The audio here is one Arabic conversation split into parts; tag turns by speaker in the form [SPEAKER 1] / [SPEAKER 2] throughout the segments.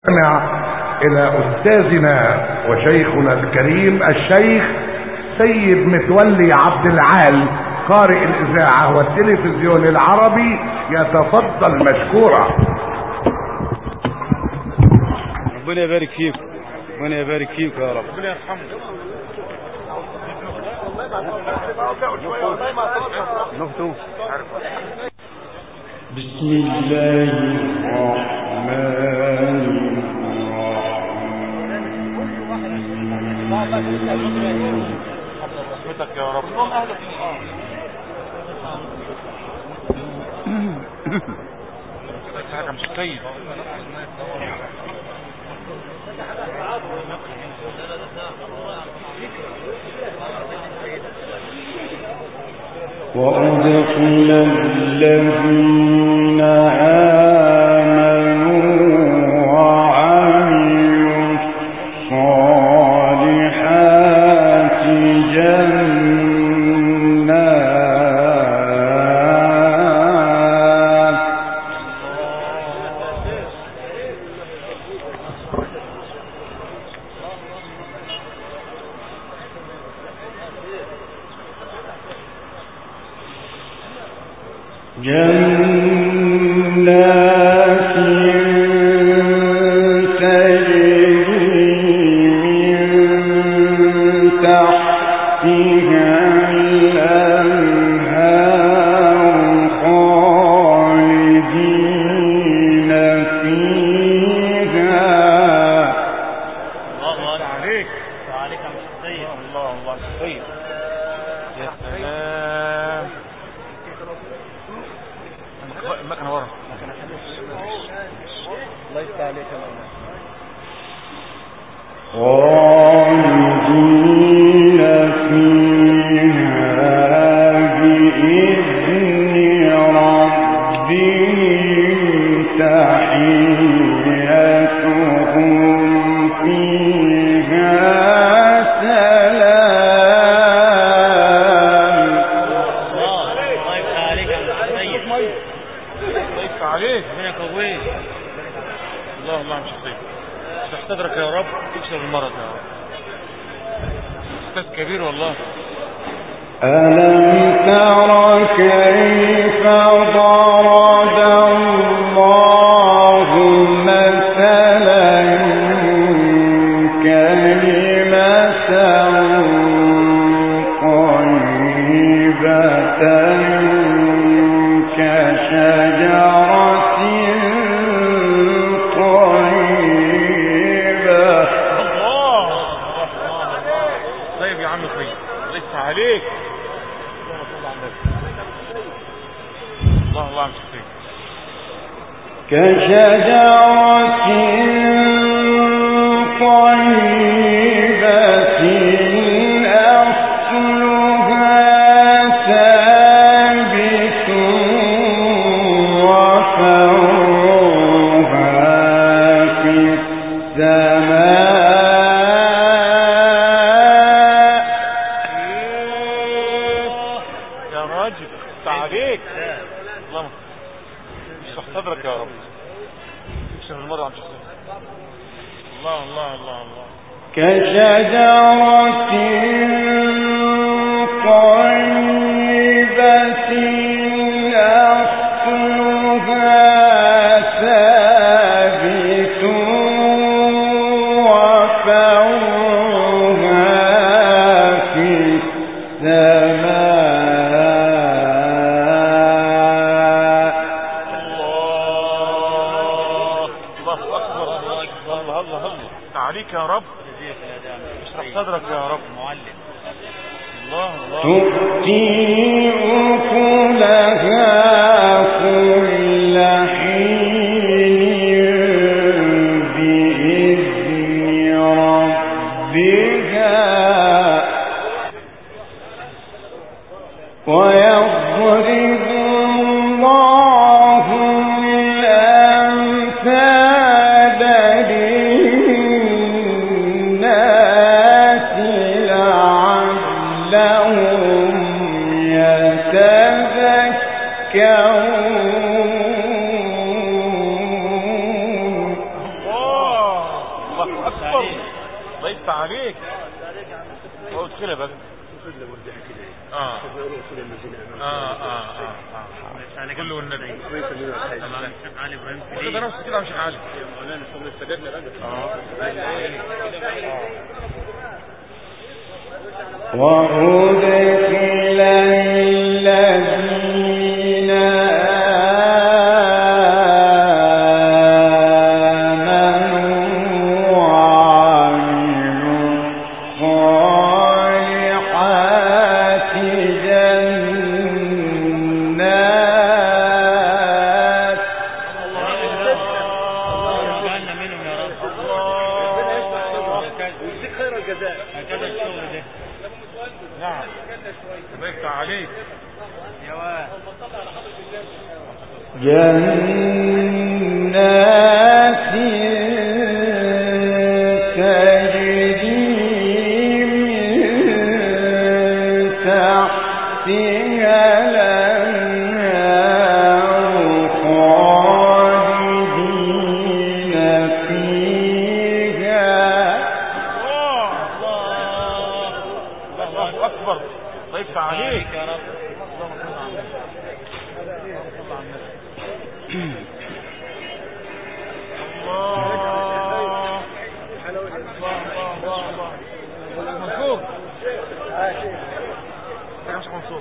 [SPEAKER 1] نستمع الى استاذنا وشيخنا الكريم الشيخ سيد متولي عبد العال قارئ الاذاعة والتلفزيون العربي، يتفضل مشكورا.
[SPEAKER 2] ربنا يبارك فيك، ربنا يبارك فيك يا رب،
[SPEAKER 3] ربنا يرحمك.
[SPEAKER 2] بسم الله الرحمن
[SPEAKER 3] رحمتك يا رب. حاجة مش سيد.
[SPEAKER 2] وأدخل الذين آمنوا وعملوا الصالحات جنات تجري من تحتها الأنهار خالدين فيها.
[SPEAKER 3] الله عليك وعليك يا سيد. الله سيد. يا سلام. المكنة ورا. الله يفتح عليك يا مولانا.
[SPEAKER 2] خالدين فيها بإذن ربهم تحيتهم فيها سلام.
[SPEAKER 3] الله يفتح عليك يا سيد. الله يفتح عليك. ربنا يقويك. الله مش سيد. تستدرك يا رب، تكسر المرض يا رب. استاذ كبير والله.
[SPEAKER 2] ألم تر كيف ضرب الله مثلا كلمة طيبة كشجرة
[SPEAKER 3] طيب يا عم طيب. الله يفتح عليك. الله مش طيب.
[SPEAKER 2] كشجرة طيبة أصلها ثابت وفرعها في السماء.
[SPEAKER 3] يا راجل تعاليك. الله اشرح صدرك يا رب. اشرح المرة عم تشرح. الله
[SPEAKER 2] كشجرة طيبة أصلها ثابت وفرعها في السماء.
[SPEAKER 3] الله أكبر. الله تعاليك يا رب. اشرح صدرك يا رب. معلم. الله
[SPEAKER 2] تؤتي أكلها كل حين بإذن ربها ويضرب الله الأمثال للناس لعلهم يتذكرون.
[SPEAKER 3] الله اكبر. الله يفتح عليك. قلت كده بقى. كله والنبي. علي ابراهيم كده نفس كده مش عالي. مولانا صلى استجدنا بقى.
[SPEAKER 4] وأدخل الذين آمنوا وعملوا الصالحات جنات. الله يجعلنا منهم يا رب. الله يجزيك خير الجزاء. هكذا الشغل ده. نعم الله يفتح عليك يا واد. جنات تجري من تحتها الأنهار خالدين فيها.
[SPEAKER 3] الله اكبر. الله يفتح عليك يا رب. منصور مش منصور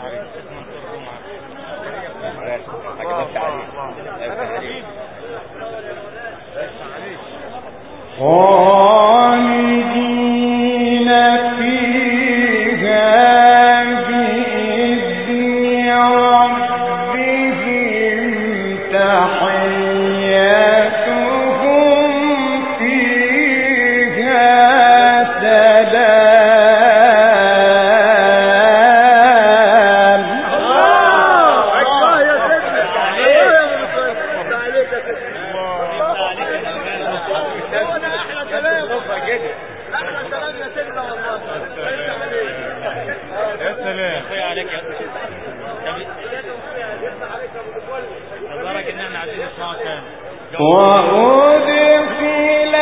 [SPEAKER 4] خالدين فيها بإذن ربهم تحيتهم فيها سلام. الله يا
[SPEAKER 3] سلام عليك يا
[SPEAKER 4] تبارك ان احنا عايزين نسمعه تاني. وأدخل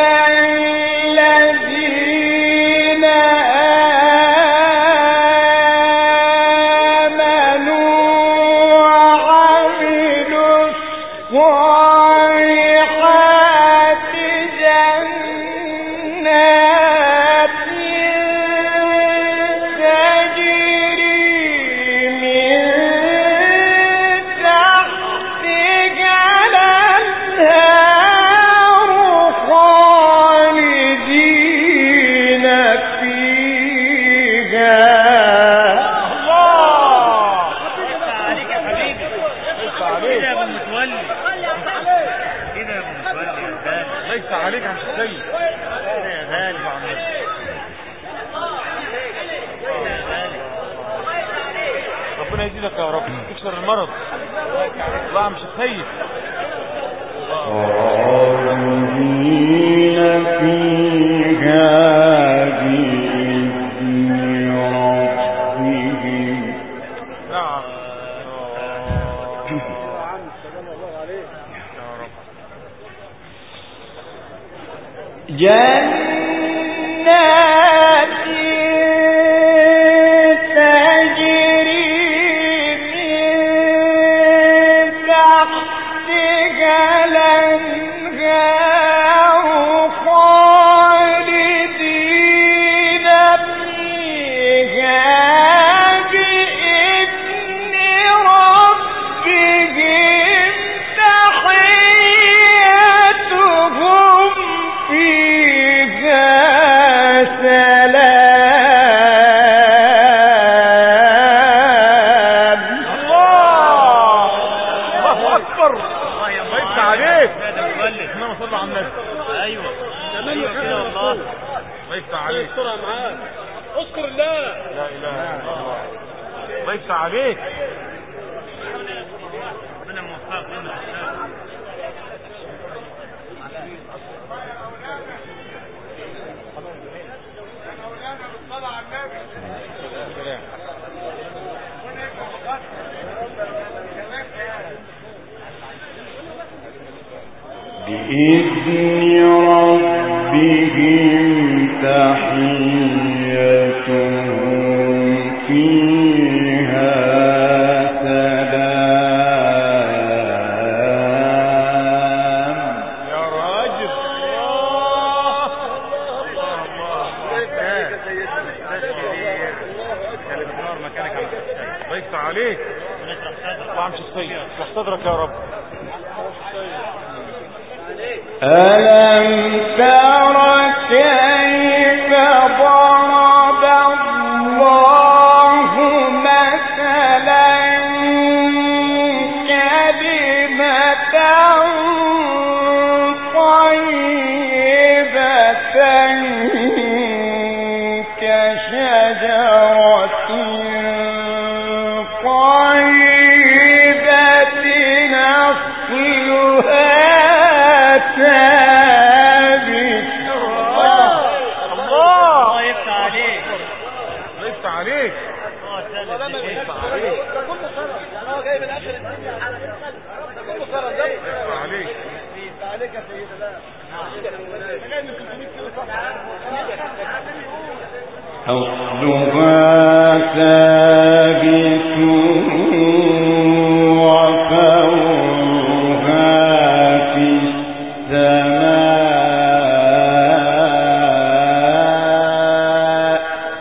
[SPEAKER 4] الذين آمنوا وعملوا الصالحات جنات تجري من تحتها الأنهار خالدين فيها.
[SPEAKER 3] الله
[SPEAKER 4] عليك يا حبيبي. كده يا ابو متولي. كده يا ابو متولي يا غالي.
[SPEAKER 3] ليس عليك يا مش سيد.
[SPEAKER 4] كده يا غالي.
[SPEAKER 3] ربنا يزيدك يا رب. تكسر المرض. الله مش سيد.
[SPEAKER 4] خالدين فيها بإذن ربهم.
[SPEAKER 3] نعم
[SPEAKER 4] جنات تجري من تحتها الأنهار خالدين فيها بإذن ربهم تحيتهم فيها سلام.
[SPEAKER 3] الله اكبر. الله يفتح عليك. اللهم صل على النبي.
[SPEAKER 4] ايوه كده والله.
[SPEAKER 3] الله يفتح عليك.
[SPEAKER 4] بسرعه معاك. اذكر الله.
[SPEAKER 3] لا اله الا الله. الله يفتح عليك.
[SPEAKER 4] ربنا موفقك لنا. بإذن ربهم
[SPEAKER 5] ربهم تحيتهم فيها سلام.
[SPEAKER 3] يا راجل الله يفتح عليك. الله عم شخصية اشرح صدرك يا رب.
[SPEAKER 5] ألم تر كيف ضرب الله مثلا كلمة طيبة كشجرة طيبة أصلها ثابت.
[SPEAKER 3] الله
[SPEAKER 4] يفتح عليك.
[SPEAKER 3] الله يفتح عليك.
[SPEAKER 5] أصلها ثابت وفرعها في السماء.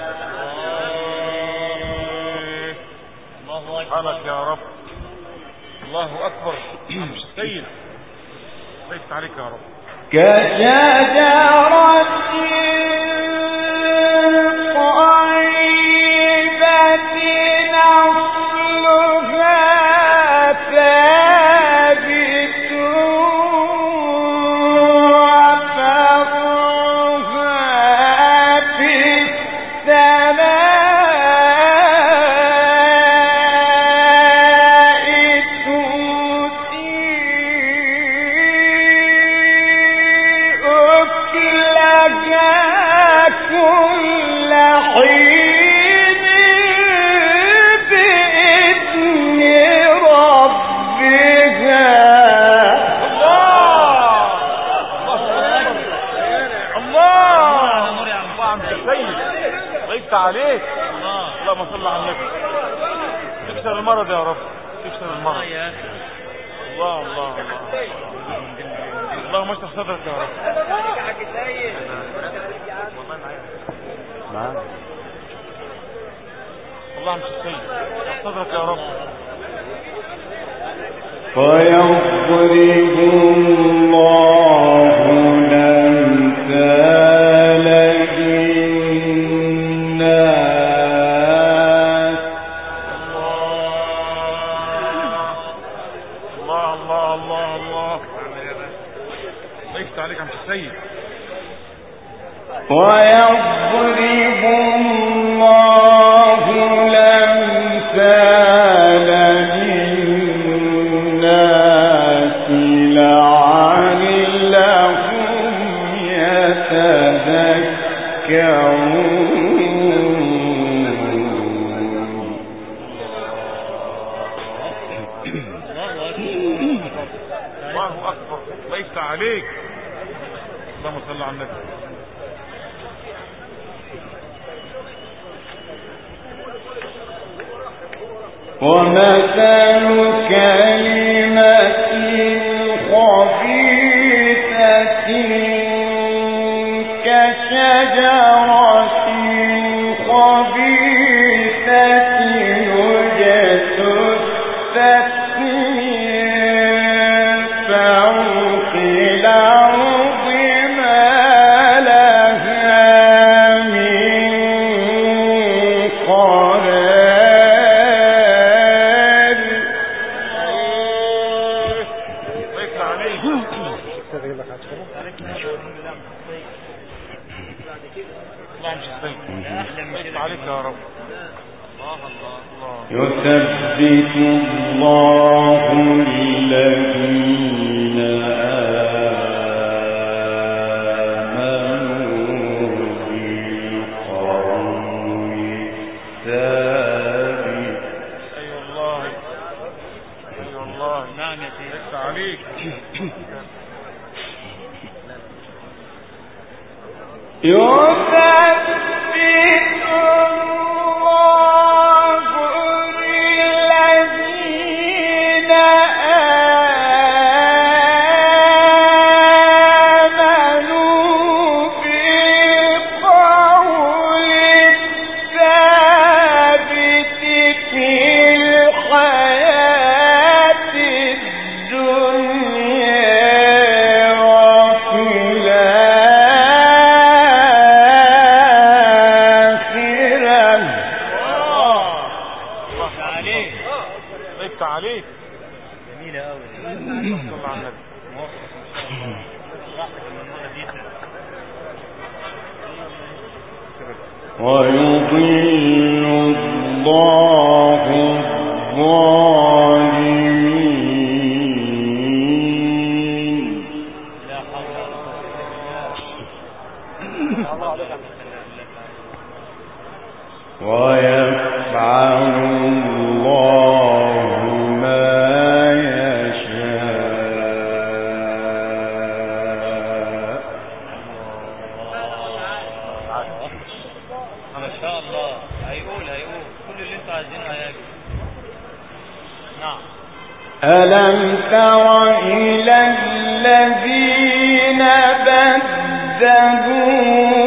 [SPEAKER 3] سبحانك يا رب. الله أكبر. مش سيد. الله يفتح عليك يا رب.
[SPEAKER 5] كشجرة
[SPEAKER 3] عليك. اللهم صل على النبي. تكسر المرض يا رب. تكسر المرض. الله الله الله. اللهم اشرح صدرك يا رب. اللهم اشرح صدرك يا رب.
[SPEAKER 5] فيضرب الله الأمثال للناس.
[SPEAKER 3] الله الله الله الله. الله يفتح عليك يا عم السيد.
[SPEAKER 5] ويضرب الله الأمثال للناس لعلهم يتذكرون.
[SPEAKER 3] الله أكبر. الله يفتح عليك. اللهم صل على النبي.
[SPEAKER 5] ومثل كلمة خبيثة كشجرة خبيثة يجتثت من فوق الأرض ما لها من قرار.
[SPEAKER 3] عليك يا رب.
[SPEAKER 5] يثبت الله الذين آمنوا بالقول الثابت.
[SPEAKER 3] أي والله أي والله. نعم يا سيدي. عليك.
[SPEAKER 5] ألم تر إلى الذين بدلوا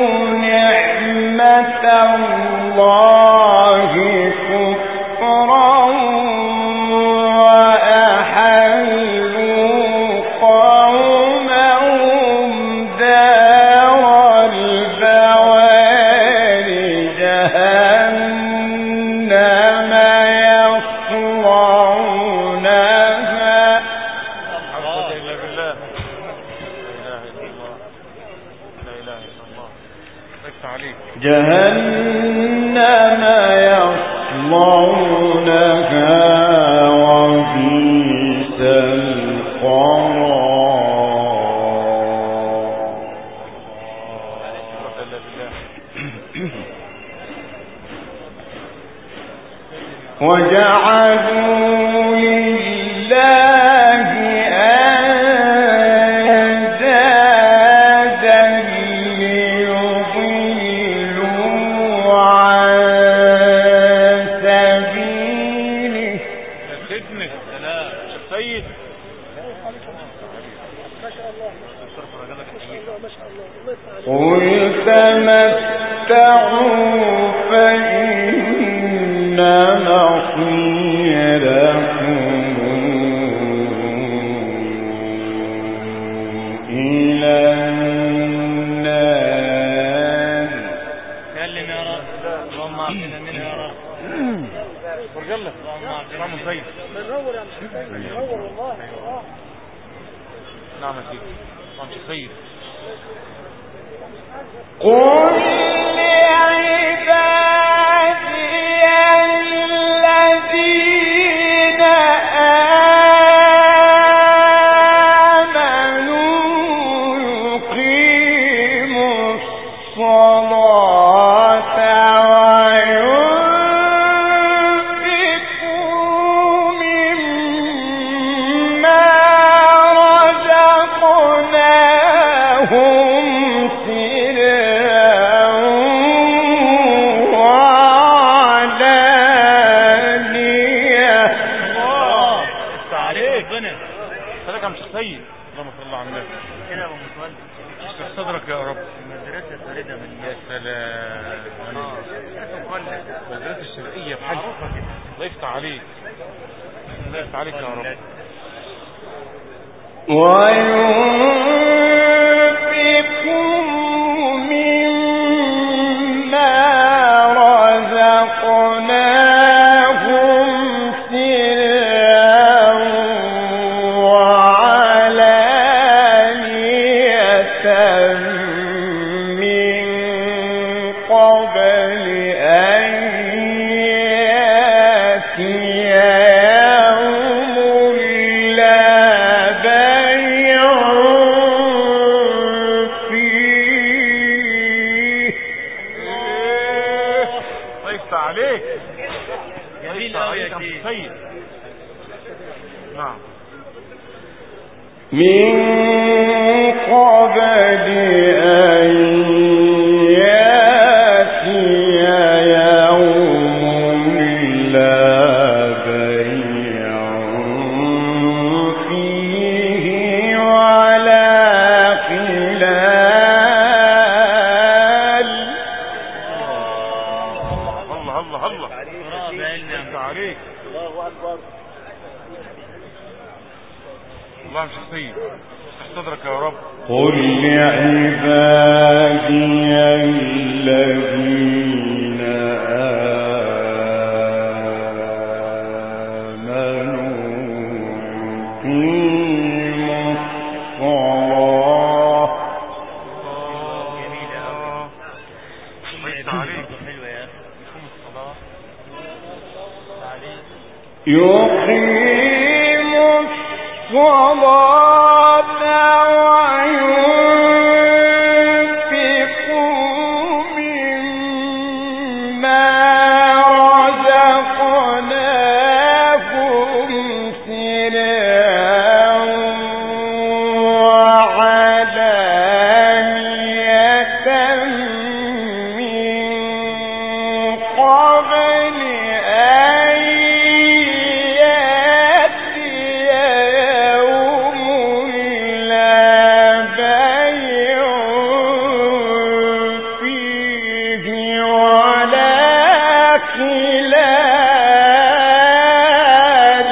[SPEAKER 5] نعمة الله كفرا وأحلوا قومهم دار البوار جهنم يصلونها وبئس القرار وجعلوا لله أندادا ليضلوا عن سبيله.
[SPEAKER 3] خدمة سلام سيد
[SPEAKER 5] قل تمتعوا فإن مصيركم إلى النار.
[SPEAKER 4] كلم يا رب اللهم اعطنا منها يا رب.
[SPEAKER 3] ورجلة اللهم اعطنا من سيد
[SPEAKER 6] منور يا مش منور والله.
[SPEAKER 3] نعم يا سيدي نعم يا سيد.
[SPEAKER 5] قل لعبادي الذين آمنوا يقيموا الصلاة وينفقوا مما رزقناهم
[SPEAKER 3] سيد. اللهم صل على النبي.
[SPEAKER 4] كده يا ابو متولي
[SPEAKER 3] اشرح صدرك يا رب.
[SPEAKER 4] المدرسه الفريده من
[SPEAKER 3] يا سلام. مدرسة الشرقية بحل. الله يفتح عليك. الله يفتح عليك يا رب.
[SPEAKER 5] وينفقوا مما رزقناهم سرا وعلانية من قبل أن يأتي يوم لا بيع فيه.
[SPEAKER 3] الله يفتح عليك.
[SPEAKER 4] جميل قوي يا سيدي.
[SPEAKER 3] نعم.
[SPEAKER 5] من قبل أن
[SPEAKER 3] الله مش شخصية. صدرك يا رب.
[SPEAKER 5] قل لعبادي الذين آمنوا يقيموا الصلاة.
[SPEAKER 3] جميلة أوي. عليك حلوة يا أخي. يقيم الصلاة.
[SPEAKER 5] يقيم الصلاة وينفقوا مما رزقناهم سرا وعلانية من قبل أن يأتي يوم لا بيع فيه ولا خلال.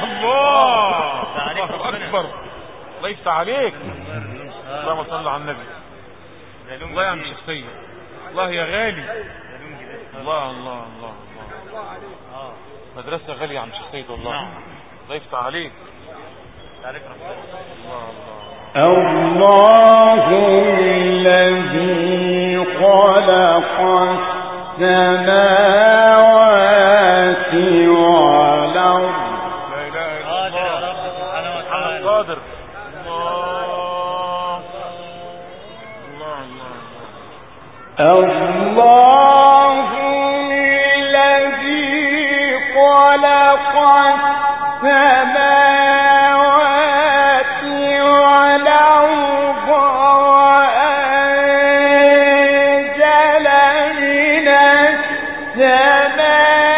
[SPEAKER 3] الله أكبر. الله يفتح عليك. اللهم صل على النبي. الله يا عم شخصية. الله يا غالي. الله الله الله الله. مدرسة غالية يا عم شخصية والله. الله يفتح عليك.
[SPEAKER 5] الله الذي خلق السماوات والأرض.
[SPEAKER 3] لا إله إلا الله. قادر. الله الله
[SPEAKER 5] الله الذي خلق السماوات والأرض وأنزل من السماء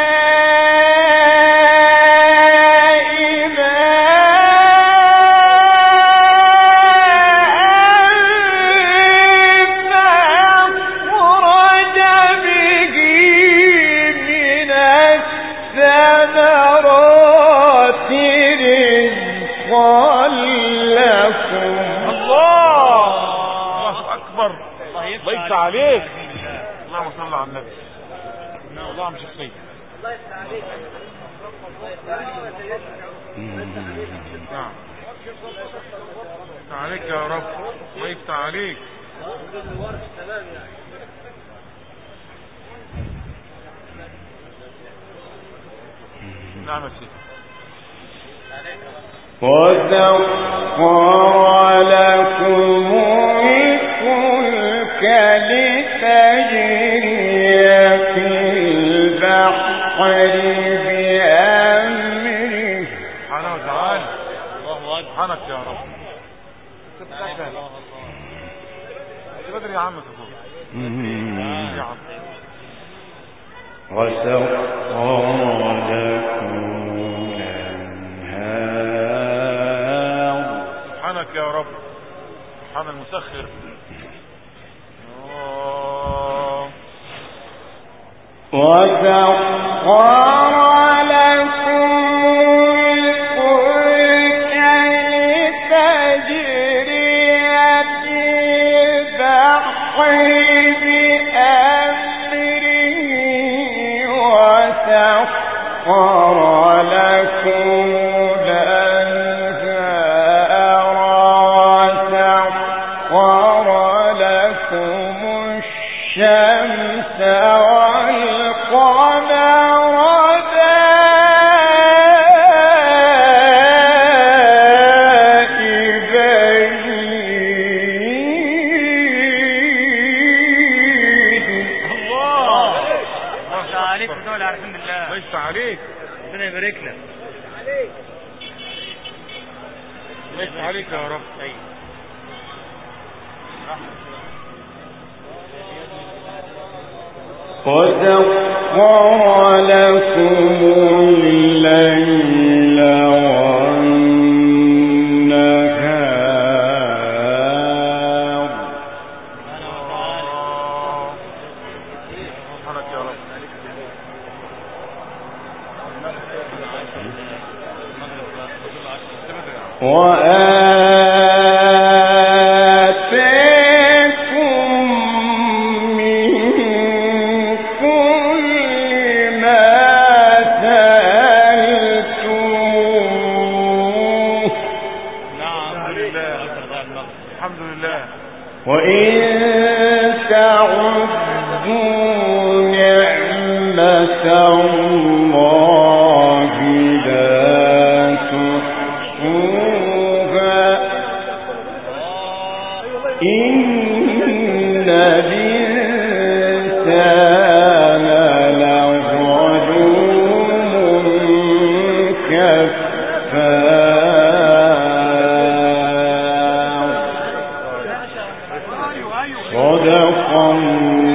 [SPEAKER 3] عليك. اللهم صل على النبي. الله مش شخصية. الله يفتح عليك. نعم. يفتح عليك يا رب. الله يفتح عليك. نعم يا سيدي.
[SPEAKER 5] وسخر لكم الفلك لتجري في البحر بأمره.
[SPEAKER 3] سبحانه وتعالى. الله أكبر. سبحانك يا رب. بدري يا عم تقول. يا عم.
[SPEAKER 5] وسخر لكم الأنهار.
[SPEAKER 3] سبحانك يا رب. سبحان المسخر.
[SPEAKER 5] وسخر لكم الفلك لتجري في البحر بأمره وسخر لكم الأنهار وسخر لكم الشمس والقمر دائبين.
[SPEAKER 3] الله عليك ودول عارفين بالله. ليس عليك. ربنا يبارك لك. ليس عليك يا رب.
[SPEAKER 5] وسخر لكم الليل والنهار.
[SPEAKER 3] سبحانك يا رب.
[SPEAKER 5] وأنزل تعدوا نعمة الله لا تحصوها إن الإنسان لظلوم كفار. صدق الله